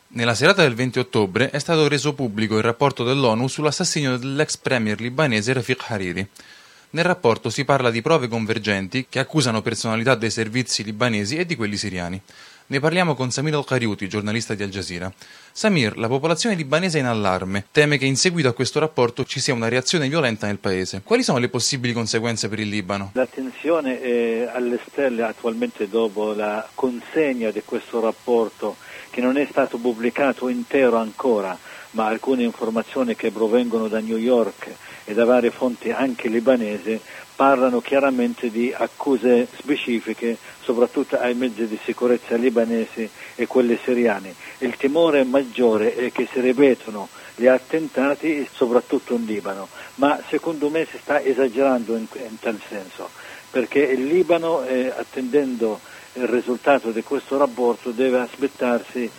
Nella serata del 20 ottobre è stato reso pubblico il rapporto dell'ONU sull'assassinio dell'ex premier libanese Rafik Hariri. Nel rapporto si parla di prove convergenti che accusano personalità dei servizi libanesi e di quelli siriani. Ne parliamo con Samir Al-Qariuti, giornalista di Al Jazeera. Samir, la popolazione libanese è in allarme, teme che in seguito a questo rapporto ci sia una reazione violenta nel paese. Quali sono le possibili conseguenze per il Libano? La tensione è alle stelle attualmente dopo la consegna di questo rapporto, che non è stato pubblicato intero ancora, ma alcune informazioni che provengono da New York e da varie fonti anche libanesi parlano chiaramente di accuse specifiche, soprattutto ai mezzi di sicurezza libanesi e quelli siriani. Il timore maggiore è che si ripetano gli attentati, soprattutto in Libano, ma secondo me si sta esagerando in tal senso, perché il Libano, attendendo il risultato di questo rapporto, deve aspettarsi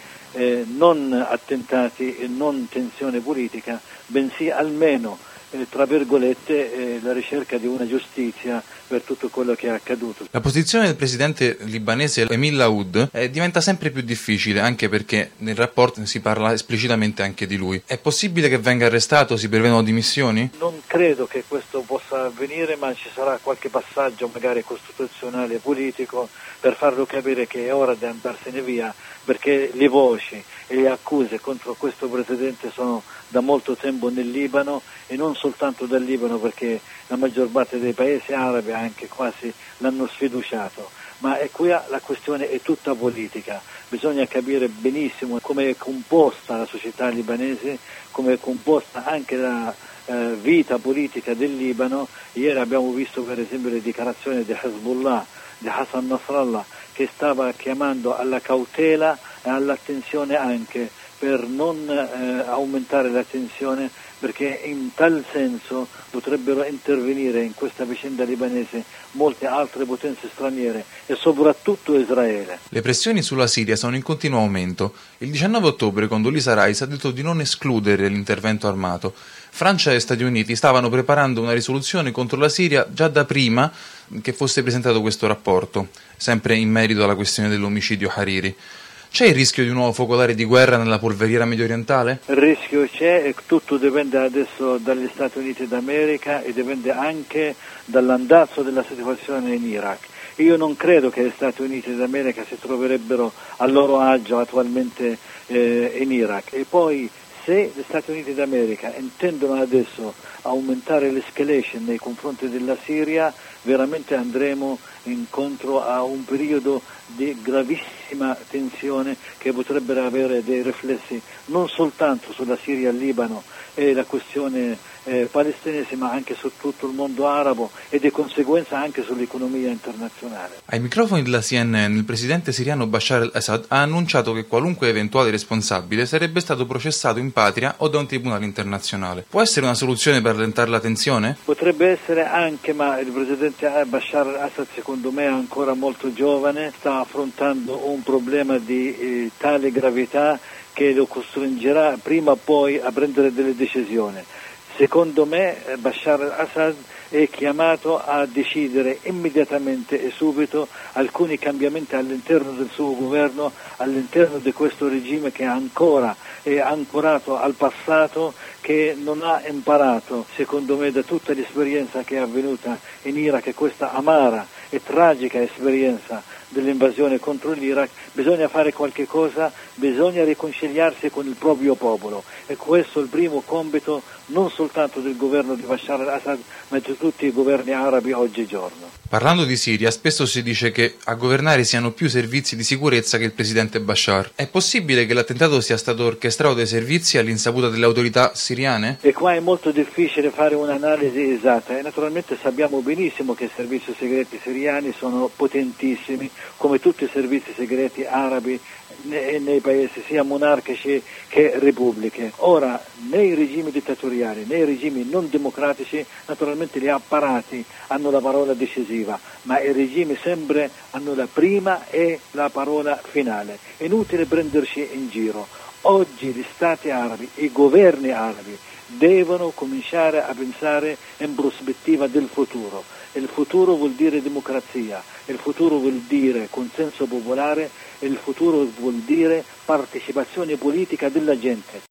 non attentati e non tensione politica, bensì almeno tra virgolette la ricerca di una giustizia per tutto quello che è accaduto. La posizione del presidente libanese Emil Laoud diventa sempre più difficile, anche perché nel rapporto si parla esplicitamente anche di lui. È possibile che venga arrestato? Si prevedono dimissioni? Non credo che questo possa avvenire, ma ci sarà qualche passaggio magari costituzionale e politico per farlo capire che è ora di andarsene via, perché le voci e le accuse contro questo presidente sono da molto tempo nel Libano, e non soltanto dal Libano, perché la maggior parte dei paesi arabi anche quasi l'hanno sfiduciato, ma è qui la questione è tutta politica. Bisogna capire benissimo come è composta la società libanese, come è composta anche la vita politica del Libano. Ieri abbiamo visto per esempio le dichiarazioni di Hezbollah, di Hassan Nasrallah, che stava chiamando alla cautela e all'attenzione anche per non aumentare la tensione, perché in tal senso potrebbero intervenire in questa vicenda libanese molte altre potenze straniere e soprattutto Israele. Le pressioni sulla Siria sono in continuo aumento. Il 19 ottobre Condoleezza Rice ha detto di non escludere l'intervento armato. Francia e Stati Uniti stavano preparando una risoluzione contro la Siria già da prima che fosse presentato questo rapporto, sempre in merito alla questione dell'omicidio Hariri. C'è il rischio di un nuovo focolare di guerra nella polveriera mediorientale? Il rischio c'è e tutto dipende adesso dagli Stati Uniti d'America e dipende anche dall'andazzo della situazione in Iraq. Io non credo che gli Stati Uniti d'America si troverebbero a loro agio attualmente in Iraq. E poi, se gli Stati Uniti d'America intendono adesso aumentare l'escalation nei confronti della Siria, veramente andremo incontro a un periodo di gravissima tensione che potrebbero avere dei riflessi non soltanto sulla Siria e il Libano e la questione palestinese, ma anche su tutto il mondo arabo e di conseguenza anche sull'economia internazionale. Ai microfoni della CNN il presidente siriano Bashar al-Assad ha annunciato che qualunque eventuale responsabile sarebbe stato processato in patria o da un tribunale internazionale. Può essere una soluzione per allentare la tensione? Potrebbe essere anche, ma il presidente Bashar al-Assad secondo me è ancora molto giovane, sta affrontando un problema di tale gravità che lo costringerà prima o poi a prendere delle decisioni. Secondo me Bashar al-Assad è chiamato a decidere immediatamente e subito alcuni cambiamenti all'interno del suo governo, all'interno di questo regime che ancora è ancorato al passato, che non ha imparato, secondo me, da tutta l'esperienza che è avvenuta in Iraq, e questa amara e tragica esperienza dell'invasione contro l'Iraq. Bisogna fare qualche cosa, bisogna riconciliarsi con il proprio popolo, e questo è il primo compito non soltanto del governo di Bashar al-Assad, ma di tutti i governi arabi oggigiorno. Parlando di Siria, spesso si dice che a governare siano più servizi di sicurezza che il presidente Bashar. È possibile che l'attentato sia stato orchestrato dai servizi all'insaputa delle autorità siriane? E qua è molto difficile fare un'analisi esatta, e naturalmente sappiamo benissimo che i servizi segreti siriani sono potentissimi, come tutti i servizi segreti arabi nei paesi sia monarchici che repubbliche. Ora, nei regimi dittatoriali, nei regimi non democratici, naturalmente gli apparati hanno la parola decisiva, ma i regimi sempre hanno la prima e la parola finale. È inutile prenderci in giro. Oggi gli stati arabi, i governi arabi, devono cominciare a pensare in prospettiva del futuro. Il futuro vuol dire democrazia, il futuro vuol dire consenso popolare, il futuro vuol dire partecipazione politica della gente.